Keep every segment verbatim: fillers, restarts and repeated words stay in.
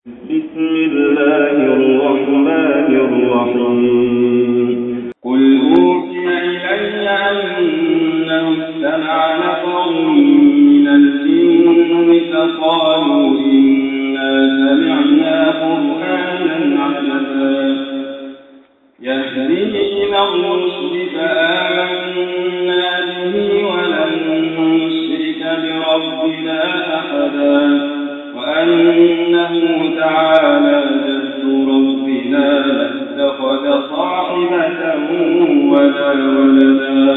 بسم الله الرحمن الرحيم. قل أوحي إلي أنه استمع نفر من الجن فقالوا إنا سمعنا قرآنا عجبا يهدي إلى الرشد فآمنا به ولن نشرك بربنا أحدا وأنه تعالى جد ربنا ما اتخذ صاحبة ولا ولدا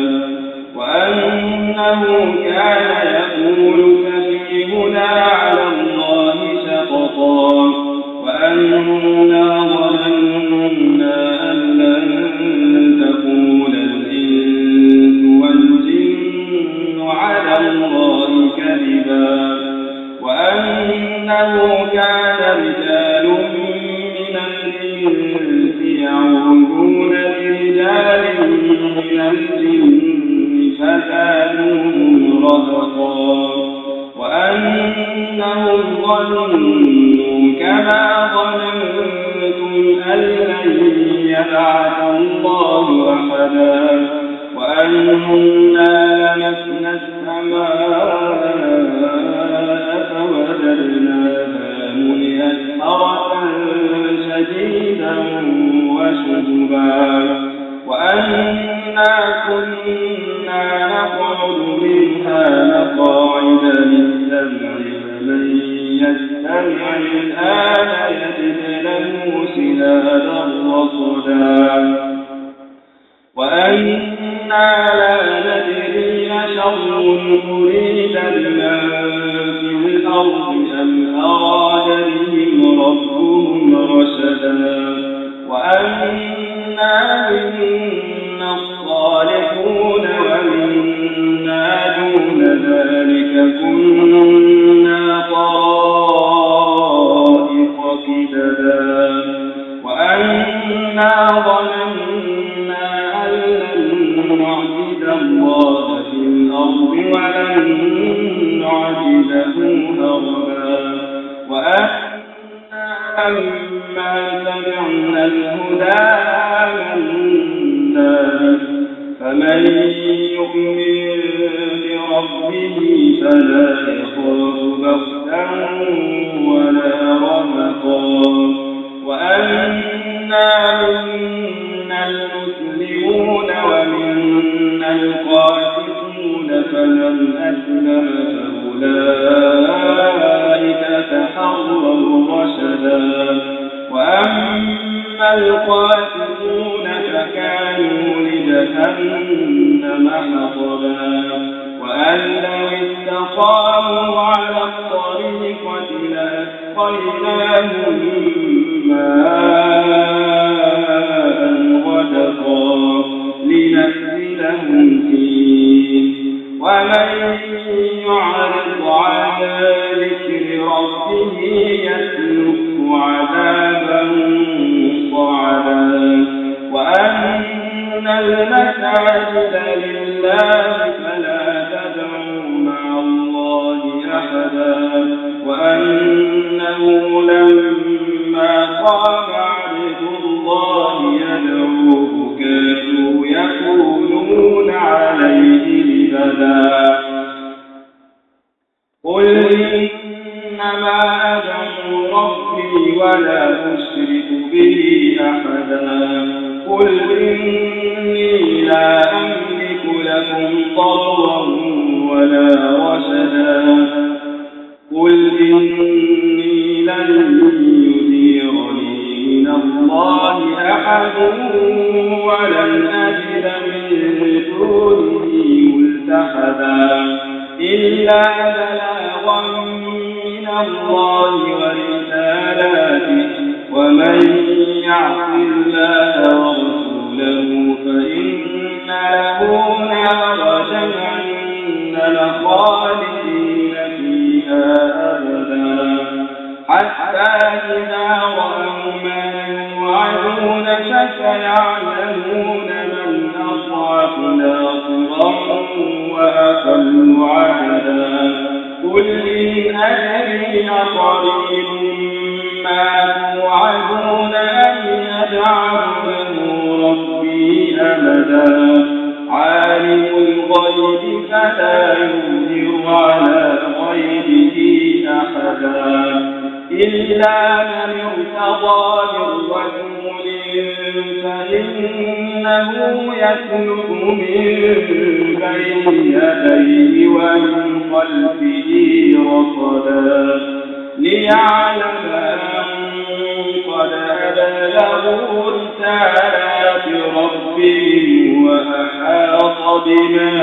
وأنه كان يقول سفيهنا على الله شططا وأنا ظننا أن لن تقول الإنس والجن على الله كذبا وأنه كان رجال من الإنس يعوذون برجال من الجن فزادوهم رهقا وأنهم ظنوا كما ظننتم أن لن يبعث الله أحدا وأنا لمسنا السماء فوجدناها ملئت حرسا شديدا وشهبا وأنا كنا نقعد منها مقاعد للسمع فمن يستمع الآن يجد له شهابا رصدا وأنا لا ندري أشر أريد بمن في الأرض أم أراد بهم ربهم رشدا وأنا منا الصالحون ومنا دون ذلك كنا طرائق قددا وأنا ظننا أن لن نعجز الله في الأرض ولن نعجزه هربا وأنا لما سمعنا الهدى آمنا فمن يؤمن بربه فلا يخاف بخسا ولا رهقا وأنا منا المسلمون ومنا القاسطون فمن أسلم فأولئك تحروا رشدا وأما القاسطون فكانوا لجهنم حطبا وأن لو استقاموا على الطريقة لأسقيناهم ماء غدقا لنفتنهم فيه ومن يعرض عن ذكر ربه يسلكه عذابا صعدا وأن المساجد لله فلا تدعوا مع الله أحدا وأنه لما قام عبد الله يدعوه كانوا يقولون عليه لبدا قل إنما أدعو ربي ولا أشرك به أحدا قل إني لا أملك لكم ضرا ولا رشدا قل إني لن يجيرني من الله أحد ولن أجد من دونه ملتحدا إلا بلاغا من الله ورسالاته ومن يعص الله ورسوله فإن له نار جهنم خالدين فيها أبدا حتى إذا رأوا ما يوعدون فسيعلمون من أضعف ناصرا وأقل عددا قل إن أدري أقريب ما توعدون أم يجعل له ربي أمدا عالم الغيب فلا يظهر على غيبه أحدا إلا من ارتضى من رسول فإنه يسلك من بين يديه ومن خلفه رصدا ليعلم أن قد أبلغوا رسالات ربهم وأحاط بما